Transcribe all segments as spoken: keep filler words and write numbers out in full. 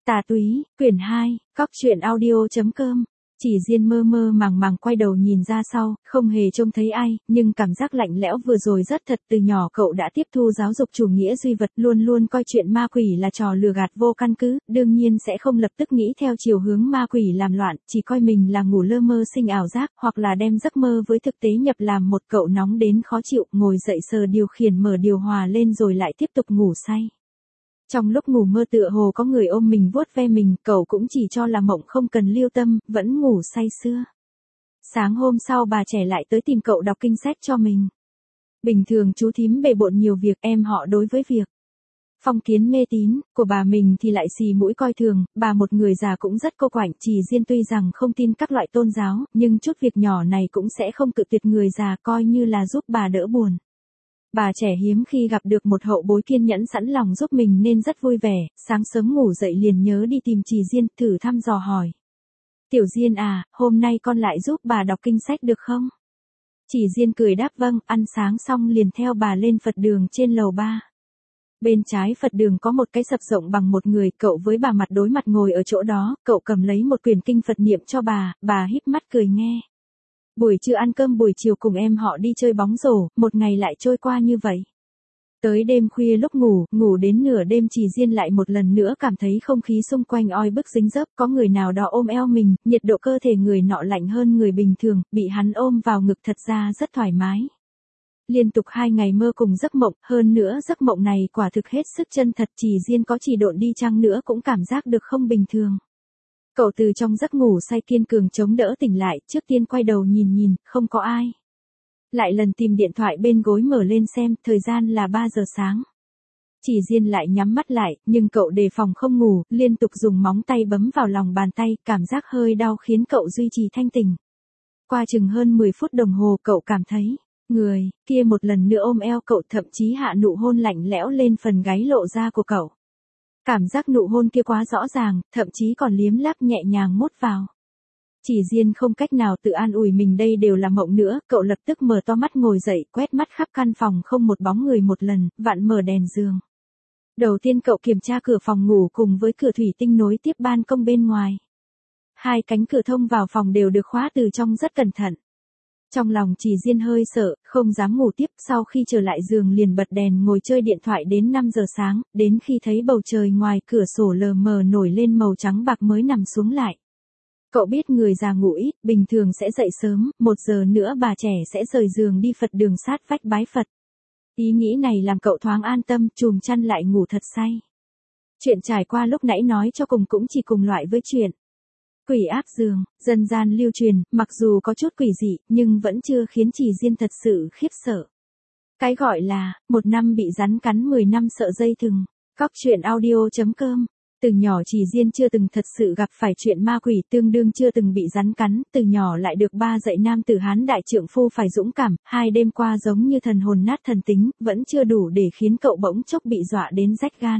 Tà túy, quyển hai, cóc truyện audio chấm com. Chỉ Diên mơ mơ màng màng quay đầu nhìn ra sau, không hề trông thấy ai, nhưng cảm giác lạnh lẽo vừa rồi rất thật. Từ nhỏ cậu đã tiếp thu giáo dục chủ nghĩa duy vật, luôn luôn coi chuyện ma quỷ là trò lừa gạt vô căn cứ, đương nhiên sẽ không lập tức nghĩ theo chiều hướng ma quỷ làm loạn, chỉ coi mình là ngủ lơ mơ sinh ảo giác, hoặc là đem giấc mơ với thực tế nhập làm một. Cậu nóng đến khó chịu, ngồi dậy sờ điều khiển mở điều hòa lên rồi lại tiếp tục ngủ say. Trong lúc ngủ mơ tựa hồ có người ôm mình vuốt ve mình, cậu cũng chỉ cho là mộng không cần lưu tâm, vẫn ngủ say sưa. Sáng hôm sau bà trẻ lại tới tìm cậu đọc kinh sách cho mình. Bình thường chú thím bề bộn nhiều việc, em họ đối với việc phong kiến mê tín của bà mình thì lại xì mũi coi thường. Bà một người già cũng rất cô quạnh. Chỉ Diên tuy rằng không tin các loại tôn giáo, nhưng chút việc nhỏ này cũng sẽ không cự tuyệt người già, coi như là giúp bà đỡ buồn. Bà trẻ hiếm khi gặp được một hậu bối kiên nhẫn sẵn lòng giúp mình nên rất vui vẻ. Sáng sớm ngủ dậy liền nhớ đi tìm Chỉ Diên, thử thăm dò hỏi: "Tiểu Diên à, hôm nay con lại giúp bà đọc kinh sách được không?" Chỉ Diên cười đáp vâng. Ăn sáng xong liền theo bà lên Phật đường trên lầu ba. Bên trái Phật đường có một cái sập rộng bằng một người, cậu với bà mặt đối mặt ngồi ở chỗ đó. Cậu cầm lấy một quyển kinh Phật niệm cho bà, bà híp mắt cười nghe. Buổi trưa ăn cơm, buổi chiều cùng em họ đi chơi bóng rổ, một ngày lại trôi qua như vậy. Tới đêm khuya lúc ngủ, ngủ đến nửa đêm Chỉ Diên lại một lần nữa cảm thấy không khí xung quanh oi bức dính dấp, có người nào đó ôm eo mình, nhiệt độ cơ thể người nọ lạnh hơn người bình thường, bị hắn ôm vào ngực thật ra rất thoải mái. Liên tục hai ngày mơ cùng giấc mộng, hơn nữa giấc mộng này quả thực hết sức chân thật. Chỉ Diên có chỉ độn đi chăng nữa cũng cảm giác được không bình thường. Cậu từ trong giấc ngủ say kiên cường chống đỡ tỉnh lại, trước tiên quay đầu nhìn nhìn, không có ai. Lại lần tìm điện thoại bên gối mở lên xem, thời gian là ba giờ sáng. Chỉ Diên lại nhắm mắt lại, nhưng cậu đề phòng không ngủ, liên tục dùng móng tay bấm vào lòng bàn tay, cảm giác hơi đau khiến cậu duy trì thanh tỉnh. Qua chừng hơn mười phút đồng hồ cậu cảm thấy, người kia một lần nữa ôm eo cậu, thậm chí hạ nụ hôn lạnh lẽo lên phần gáy lộ ra của cậu. Cảm giác nụ hôn kia quá rõ ràng, thậm chí còn liếm láp nhẹ nhàng mốt vào. Chỉ Diên không cách nào tự an ủi mình đây đều là mộng nữa, cậu lập tức mở to mắt ngồi dậy, quét mắt khắp căn phòng không một bóng người một lần, vặn mở đèn giường. Đầu tiên cậu kiểm tra cửa phòng ngủ cùng với cửa thủy tinh nối tiếp ban công bên ngoài. Hai cánh cửa thông vào phòng đều được khóa từ trong rất cẩn thận. Trong lòng Chỉ Diên hơi sợ, không dám ngủ tiếp, sau khi trở lại giường liền bật đèn ngồi chơi điện thoại đến năm giờ sáng, đến khi thấy bầu trời ngoài cửa sổ lờ mờ nổi lên màu trắng bạc mới nằm xuống lại. Cậu biết người già ngủ ít, bình thường sẽ dậy sớm, một giờ nữa bà trẻ sẽ rời giường đi Phật đường sát vách bái Phật. Ý nghĩ này làm cậu thoáng an tâm, chùm chăn lại ngủ thật say. Chuyện trải qua lúc nãy nói cho cùng cũng chỉ cùng loại với chuyện quỷ áp giường, dân gian lưu truyền, mặc dù có chút quỷ dị, nhưng vẫn chưa khiến Chỉ Diên thật sự khiếp sợ. Cái gọi là, một năm bị rắn cắn mười năm sợ dây thừng. Cóc truyện audio chấm com. Từ nhỏ Chỉ Diên chưa từng thật sự gặp phải chuyện ma quỷ, tương đương chưa từng bị rắn cắn, từ nhỏ lại được ba dạy nam tử Hán đại trượng phu phải dũng cảm, hai đêm qua giống như thần hồn nát thần tính, vẫn chưa đủ để khiến cậu bỗng chốc bị dọa đến rách gan.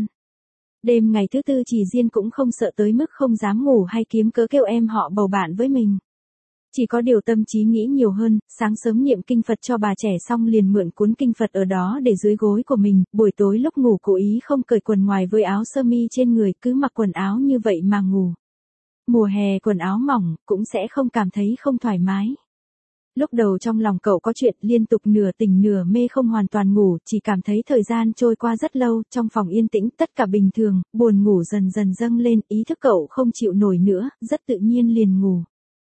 Đêm ngày thứ tư Chỉ Diên cũng không sợ tới mức không dám ngủ hay kiếm cớ kêu em họ bầu bạn với mình. Chỉ có điều tâm trí nghĩ nhiều hơn, sáng sớm niệm kinh Phật cho bà trẻ xong liền mượn cuốn kinh Phật ở đó để dưới gối của mình, buổi tối lúc ngủ cố ý không cởi quần ngoài với áo sơ mi trên người, cứ mặc quần áo như vậy mà ngủ. Mùa hè quần áo mỏng, cũng sẽ không cảm thấy không thoải mái. Lúc đầu trong lòng cậu có chuyện, liên tục nửa tỉnh nửa mê không hoàn toàn ngủ, chỉ cảm thấy thời gian trôi qua rất lâu, trong phòng yên tĩnh, tất cả bình thường, buồn ngủ dần dần dâng lên, ý thức cậu không chịu nổi nữa, rất tự nhiên liền ngủ.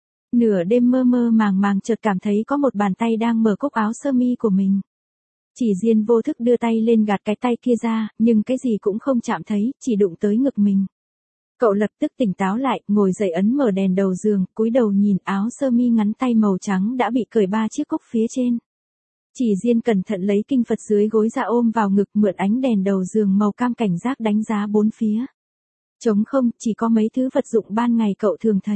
Nửa đêm mơ mơ màng màng chợt cảm thấy có một bàn tay đang mở cúc áo sơ mi của mình. Chỉ Diên vô thức đưa tay lên gạt cái tay kia ra, nhưng cái gì cũng không chạm thấy, chỉ đụng tới ngực mình. Cậu lập tức tỉnh táo lại, ngồi dậy ấn mở đèn đầu giường, cúi đầu nhìn áo sơ mi ngắn tay màu trắng đã bị cởi ba chiếc cúc phía trên. Chỉ Diên cẩn thận lấy kinh Phật dưới gối ra ôm vào ngực, mượn ánh đèn đầu giường màu cam cảnh giác đánh giá bốn phía. Trống không, chỉ có mấy thứ vật dụng ban ngày cậu thường thấy.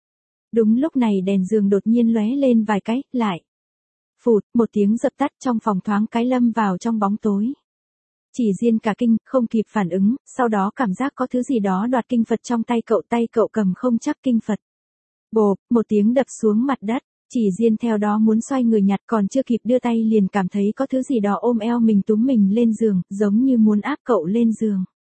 Đúng lúc này đèn giường đột nhiên lóe lên vài cái, lại. Phụt, một tiếng dập tắt, trong phòng thoáng cái lâm vào trong bóng tối. Chỉ Diên cả kinh, không kịp phản ứng, sau đó cảm giác có thứ gì đó đoạt kinh Phật trong tay cậu, tay cậu cầm không chắc kinh Phật. Bộp, một tiếng đập xuống mặt đất, Chỉ Diên theo đó muốn xoay người nhặt, còn chưa kịp đưa tay liền cảm thấy có thứ gì đó ôm eo mình túm mình lên giường, giống như muốn áp cậu lên giường.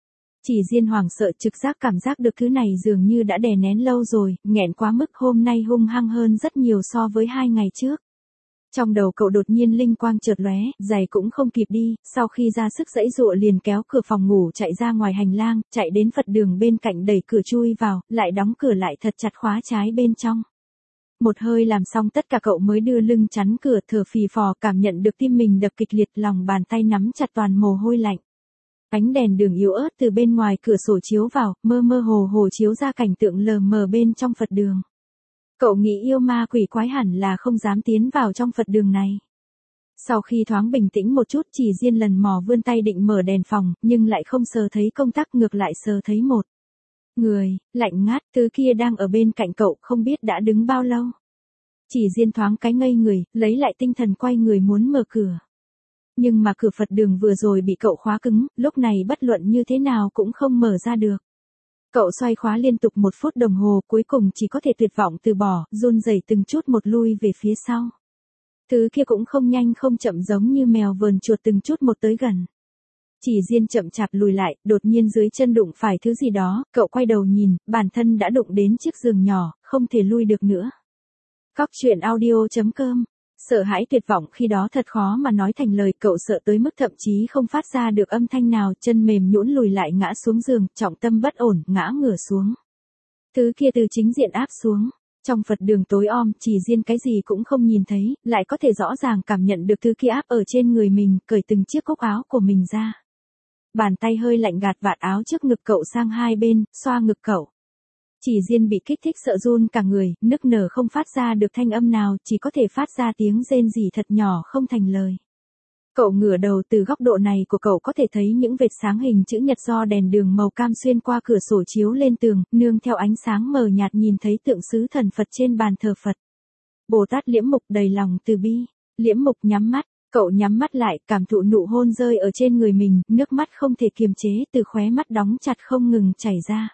Chỉ Diên hoảng sợ trực giác cảm giác được thứ này dường như đã đè nén lâu rồi, nghẹn quá mức hôm nay hung hăng hơn rất nhiều so với hai ngày trước. Trong đầu cậu đột nhiên linh quang chợt lóe, giày cũng không kịp đi, sau khi ra sức giãy giụa liền kéo cửa phòng ngủ chạy ra ngoài hành lang, chạy đến Phật đường bên cạnh đẩy cửa chui vào, lại đóng cửa lại thật chặt khóa trái bên trong. Một hơi làm xong tất cả cậu mới đưa lưng chắn cửa thở phì phò cảm nhận được tim mình đập kịch liệt lòng bàn tay nắm chặt toàn mồ hôi lạnh. Ánh đèn đường yếu ớt từ bên ngoài cửa sổ chiếu vào, mơ mơ hồ hồ chiếu ra cảnh tượng lờ mờ bên trong Phật đường. Cậu nghĩ yêu ma quỷ quái hẳn là không dám tiến vào trong Phật đường này. Sau khi thoáng bình tĩnh một chút Chỉ Diên lần mò vươn tay định mở đèn phòng, nhưng lại không sờ thấy công tắc ngược lại sờ thấy một người, lạnh ngát, thứ kia đang ở bên cạnh cậu không biết đã đứng bao lâu. Chỉ Diên thoáng cái ngây người, lấy lại tinh thần quay người muốn mở cửa. Nhưng mà cửa Phật đường vừa rồi bị cậu khóa cứng, lúc này bất luận như thế nào cũng không mở ra được. Cậu xoay khóa liên tục một phút đồng hồ cuối cùng chỉ có thể tuyệt vọng từ bỏ, run rẩy từng chút một lui về phía sau. Thứ kia cũng không nhanh không chậm giống như mèo vờn chuột từng chút một tới gần. Chỉ Diên chậm chạp lùi lại, đột nhiên dưới chân đụng phải thứ gì đó, cậu quay đầu nhìn, bản thân đã đụng đến chiếc giường nhỏ, không thể lui được nữa. Cóc truyện audio chấm com. Sợ hãi tuyệt vọng khi đó thật khó mà nói thành lời, cậu sợ tới mức thậm chí không phát ra được âm thanh nào, chân mềm nhũn lùi lại ngã xuống giường, trọng tâm bất ổn, ngã ngửa xuống. Thứ kia từ chính diện áp xuống. Trong Phật đường tối om, Chỉ Diên cái gì cũng không nhìn thấy, lại có thể rõ ràng cảm nhận được thứ kia áp ở trên người mình, cởi từng chiếc cúc áo của mình ra. Bàn tay hơi lạnh gạt vạt áo trước ngực cậu sang hai bên, xoa ngực cậu. Chỉ Diên bị kích thích sợ run cả người, nức nở không phát ra được thanh âm nào, chỉ có thể phát ra tiếng rên rỉ thật nhỏ không thành lời. Cậu ngửa đầu, từ góc độ này của cậu có thể thấy những vệt sáng hình chữ nhật do đèn đường màu cam xuyên qua cửa sổ chiếu lên tường, nương theo ánh sáng mờ nhạt nhìn thấy tượng sứ thần Phật trên bàn thờ Phật. Bồ Tát Liễm Mục đầy lòng từ bi. Liễm Mục nhắm mắt, cậu nhắm mắt lại, cảm thụ nụ hôn rơi ở trên người mình, nước mắt không thể kiềm chế từ khóe mắt đóng chặt không ngừng chảy ra.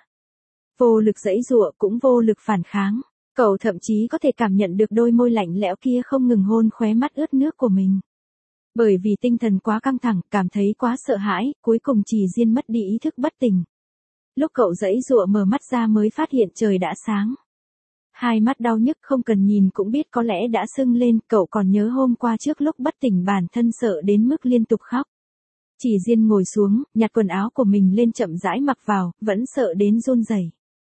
Vô lực giãy giụa cũng vô lực phản kháng, cậu thậm chí có thể cảm nhận được đôi môi lạnh lẽo kia không ngừng hôn khóe mắt ướt nước của mình. Bởi vì tinh thần quá căng thẳng, cảm thấy quá sợ hãi, cuối cùng Chỉ Diên mất đi ý thức bất tỉnh. Lúc cậu giãy giụa mở mắt ra mới phát hiện trời đã sáng. Hai mắt đau nhức không cần nhìn cũng biết có lẽ đã sưng lên, cậu còn nhớ hôm qua trước lúc bất tỉnh bản thân sợ đến mức liên tục khóc. Chỉ Diên ngồi xuống, nhặt quần áo của mình lên chậm rãi mặc vào, vẫn sợ đến run rẩy.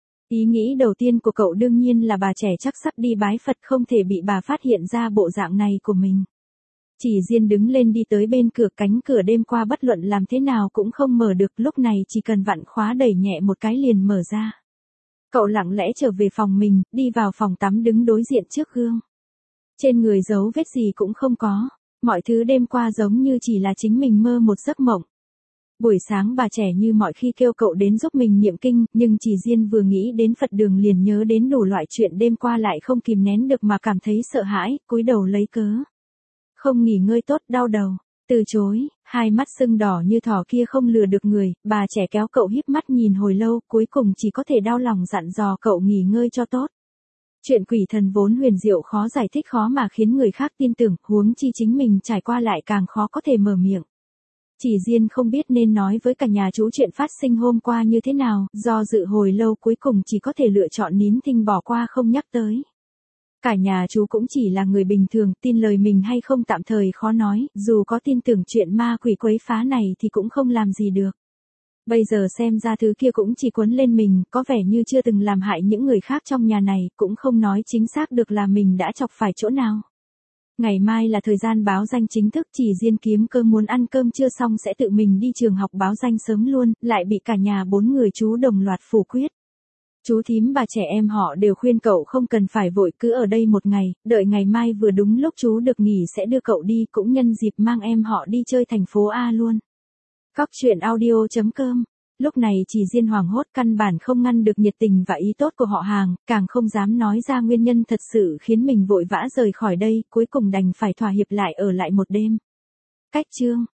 Ý nghĩ đầu tiên của cậu đương nhiên là bà trẻ chắc sắp đi bái Phật không thể bị bà phát hiện ra bộ dạng này của mình. Chỉ Diên đứng lên đi tới bên cửa, cánh cửa đêm qua bất luận làm thế nào cũng không mở được, lúc này chỉ cần vặn khóa đẩy nhẹ một cái liền mở ra. Cậu lặng lẽ trở về phòng mình, đi vào phòng tắm đứng đối diện trước gương. Trên người dấu vết gì cũng không có, mọi thứ đêm qua giống như chỉ là chính mình mơ một giấc mộng. Buổi sáng bà trẻ như mọi khi kêu cậu đến giúp mình niệm kinh, nhưng Chỉ Diên vừa nghĩ đến Phật đường liền nhớ đến đủ loại chuyện đêm qua lại không kìm nén được mà cảm thấy sợ hãi, cúi đầu lấy cớ. Không nghỉ ngơi tốt, đau đầu. Từ chối, hai mắt sưng đỏ như thỏ kia không lừa được người, bà trẻ kéo cậu híp mắt nhìn hồi lâu, cuối cùng chỉ có thể đau lòng dặn dò cậu nghỉ ngơi cho tốt. Chuyện quỷ thần vốn huyền diệu khó giải thích khó mà khiến người khác tin tưởng, huống chi chính mình trải qua lại càng khó có thể mở miệng. Chỉ Diên không biết nên nói với cả nhà chú chuyện phát sinh hôm qua như thế nào, do dự hồi lâu cuối cùng chỉ có thể lựa chọn nín thinh bỏ qua không nhắc tới. Cả nhà chú cũng chỉ là người bình thường, tin lời mình hay không tạm thời khó nói, dù có tin tưởng chuyện ma quỷ quấy phá này thì cũng không làm gì được. Bây giờ xem ra thứ kia cũng chỉ quấn lên mình, có vẻ như chưa từng làm hại những người khác trong nhà này, cũng không nói chính xác được là mình đã chọc phải chỗ nào. Ngày mai là thời gian báo danh chính thức, Chỉ Diên kiếm cơm muốn ăn cơm chưa xong sẽ tự mình đi trường học báo danh sớm luôn, lại bị cả nhà bốn người chú đồng loạt phủ quyết. Chú thím bà trẻ em họ đều khuyên cậu không cần phải vội, cứ ở đây một ngày, đợi ngày mai vừa đúng lúc chú được nghỉ sẽ đưa cậu đi, cũng nhân dịp mang em họ đi chơi thành phố A luôn. Cóc truyện audio chấm com. Lúc này Chỉ Diên hoảng hốt, căn bản không ngăn được nhiệt tình và ý tốt của họ hàng, càng không dám nói ra nguyên nhân thật sự khiến mình vội vã rời khỏi đây, cuối cùng đành phải thỏa hiệp lại ở lại một đêm. Cách chương